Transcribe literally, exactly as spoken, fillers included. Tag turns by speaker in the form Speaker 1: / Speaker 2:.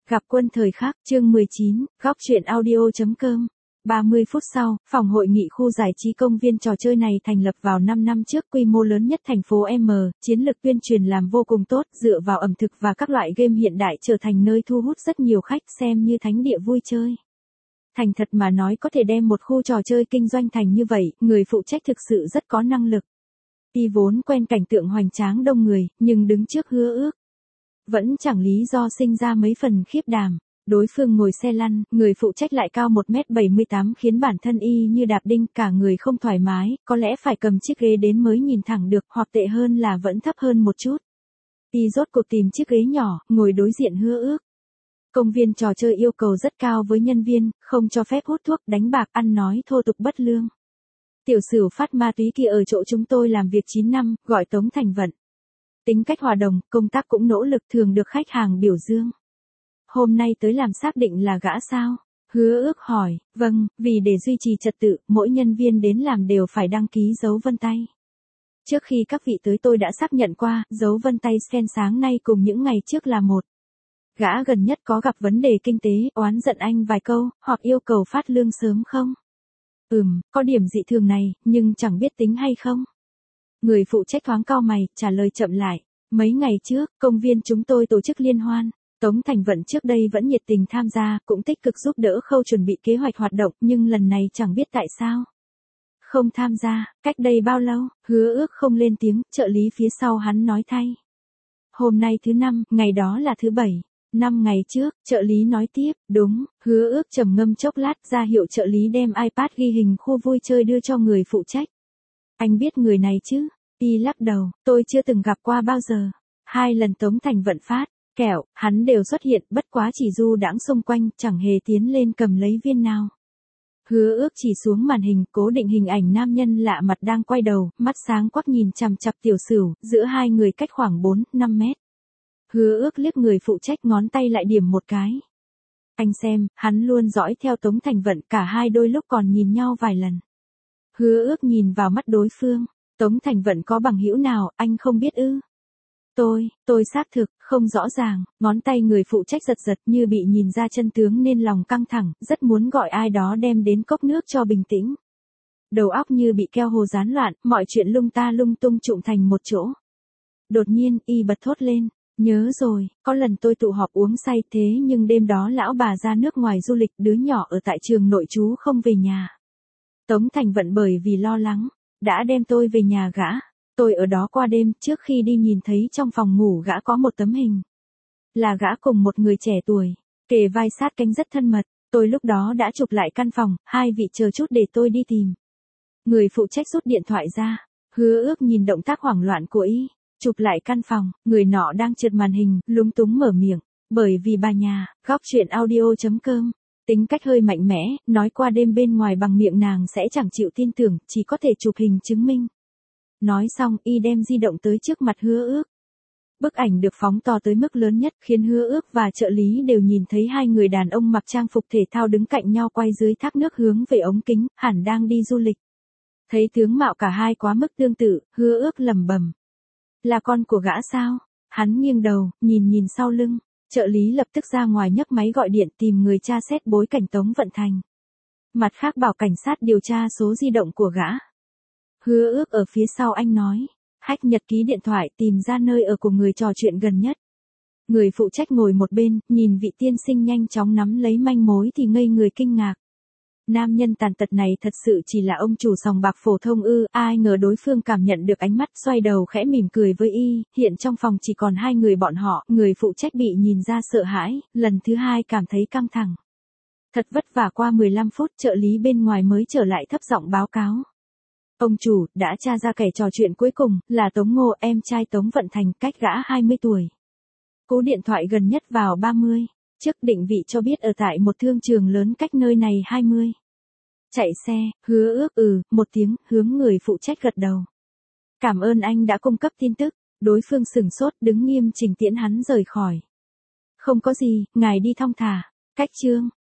Speaker 1: Gặp quân thời khắc, chương mười chín, góc truyện audio.com. ba mươi phút sau, phòng hội nghị khu giải trí công viên trò chơi này thành lập vào năm năm trước, quy mô lớn nhất thành phố M, chiến lược tuyên truyền làm vô cùng tốt, dựa vào ẩm thực và các loại game hiện đại trở thành nơi thu hút rất nhiều khách xem như thánh địa vui chơi. Thành thật mà nói, có thể đem một khu trò chơi kinh doanh thành như vậy, người phụ trách thực sự rất có năng lực. Y vốn quen cảnh tượng hoành tráng đông người, nhưng đứng trước hứa ước vẫn chẳng lý do sinh ra mấy phần khiếp đảm. Đối phương ngồi xe lăn, người phụ trách lại cao một mét bảy mươi tám khiến bản thân y như đạp đinh, cả người không thoải mái, có lẽ phải cầm chiếc ghế đến mới nhìn thẳng được, hoặc tệ hơn là vẫn thấp hơn một chút. Y rốt cuộc tìm chiếc ghế nhỏ, ngồi đối diện hứa ước. Công viên trò chơi yêu cầu rất cao với nhân viên, không cho phép hút thuốc, đánh bạc, ăn nói thô tục bất lương. Tiểu Sửu phát ma túy kia ở chỗ chúng tôi làm việc chín năm, gọi Tống Thành Vận. Tính cách hòa đồng, công tác cũng nỗ lực, thường được khách hàng biểu dương. Hôm nay tới làm xác định là gã sao? Hứa ước hỏi, vâng, vì để duy trì trật tự, mỗi nhân viên đến làm đều phải đăng ký dấu vân tay. Trước khi các vị tới tôi đã xác nhận qua, dấu vân tay scan sáng nay cùng những ngày trước là một. Gã gần nhất có gặp vấn đề kinh tế, oán giận anh vài câu, hoặc yêu cầu phát lương sớm không? Ừm, có điểm dị thường này, nhưng chẳng biết tính hay không. Người phụ trách thoáng cau mày, trả lời chậm lại. Mấy ngày trước, công viên chúng tôi tổ chức liên hoan. Tống Thành Vận trước đây vẫn nhiệt tình tham gia, cũng tích cực giúp đỡ khâu chuẩn bị kế hoạch hoạt động, nhưng lần này chẳng biết tại sao. Không tham gia, cách đây bao lâu? Hứa ước không lên tiếng, trợ lý phía sau hắn nói thay. Hôm nay thứ năm, ngày đó là thứ bảy. Năm ngày trước, trợ lý nói tiếp, đúng, hứa ước trầm ngâm chốc lát, ra hiệu trợ lý đem iPad ghi hình khu vui chơi đưa cho người phụ trách. Anh biết người này chứ? Y lắc đầu, tôi chưa từng gặp qua bao giờ. Hai lần Tống Thành Vận phát kẹo, hắn đều xuất hiện, bất quá chỉ du đãng xung quanh, chẳng hề tiến lên cầm lấy viên nào. Hứa ước chỉ xuống màn hình, cố định hình ảnh nam nhân lạ mặt đang quay đầu, mắt sáng quắc nhìn chằm chằm Tiểu Sửu, giữa hai người cách khoảng bốn, năm mét. Hứa ước liếc người phụ trách, ngón tay lại điểm một cái. Anh xem, hắn luôn dõi theo Tống Thành Vận, cả hai đôi lúc còn nhìn nhau vài lần. Hứa ước nhìn vào mắt đối phương. Tống Thành Vận có bằng hữu nào, anh không biết ư? Tôi, tôi xác thực, không rõ ràng, ngón tay người phụ trách giật giật như bị nhìn ra chân tướng nên lòng căng thẳng, rất muốn gọi ai đó đem đến cốc nước cho bình tĩnh. Đầu óc như bị keo hồ gián loạn, mọi chuyện lung ta lung tung trụm thành một chỗ. Đột nhiên, y bật thốt lên, nhớ rồi, có lần tôi tụ họp uống say thế nhưng đêm đó lão bà ra nước ngoài du lịch, đứa nhỏ ở tại trường nội trú không về nhà. Tống Thành Vận bởi vì lo lắng, đã đem tôi về nhà gã. Tôi ở đó qua đêm, trước khi đi nhìn thấy trong phòng ngủ gã có một tấm hình. Là gã cùng một người trẻ tuổi, kề vai sát cánh rất thân mật. Tôi lúc đó đã chụp lại căn phòng, hai vị chờ chút để tôi đi tìm. Người phụ trách rút điện thoại ra, hứa ước nhìn động tác hoảng loạn của y, chụp lại căn phòng, người nọ đang trượt màn hình, lúng túng mở miệng, bởi vì bà nhà, góc truyện audio.com. Tính cách hơi mạnh mẽ, nói qua đêm bên ngoài bằng miệng nàng sẽ chẳng chịu tin tưởng, chỉ có thể chụp hình chứng minh. Nói xong, y đem di động tới trước mặt hứa ước. Bức ảnh được phóng to tới mức lớn nhất, khiến hứa ước và trợ lý đều nhìn thấy hai người đàn ông mặc trang phục thể thao đứng cạnh nhau quay dưới thác nước hướng về ống kính, hẳn đang đi du lịch. Thấy tướng mạo cả hai quá mức tương tự, hứa ước lẩm bẩm. Là con của gã sao? Hắn nghiêng đầu, nhìn nhìn sau lưng. Trợ lý lập tức ra ngoài nhấc máy gọi điện tìm người tra xét bối cảnh Tống Vận Thành. Mặt khác bảo cảnh sát điều tra số di động của gã. Hứa ước ở phía sau anh nói, hack nhật ký điện thoại tìm ra nơi ở của người trò chuyện gần nhất. Người phụ trách ngồi một bên, nhìn vị tiên sinh nhanh chóng nắm lấy manh mối thì ngây người kinh ngạc. Nam nhân tàn tật này thật sự chỉ là ông chủ sòng bạc phổ thông ư? Ai ngờ đối phương cảm nhận được ánh mắt, xoay đầu khẽ mỉm cười với y. Hiện trong phòng chỉ còn hai người bọn họ, người phụ trách bị nhìn ra sợ hãi, lần thứ hai cảm thấy căng thẳng. Thật vất vả qua mười lăm phút, trợ lý bên ngoài mới trở lại thấp giọng báo cáo. Ông chủ, đã tra ra kẻ trò chuyện cuối cùng, là Tống Ngô, em trai Tống Vận Thành, cách gã hai mươi tuổi. Cú điện thoại gần nhất vào ba mươi. Trước định vị cho biết ở tại một thương trường lớn cách nơi này hai mươi. Chạy xe, hứa ước ừ, một tiếng, hướng người phụ trách gật đầu. Cảm ơn anh đã cung cấp tin tức, đối phương sửng sốt, đứng nghiêm chỉnh tiễn hắn rời khỏi. Không có gì, ngài đi thong thả, cách chương.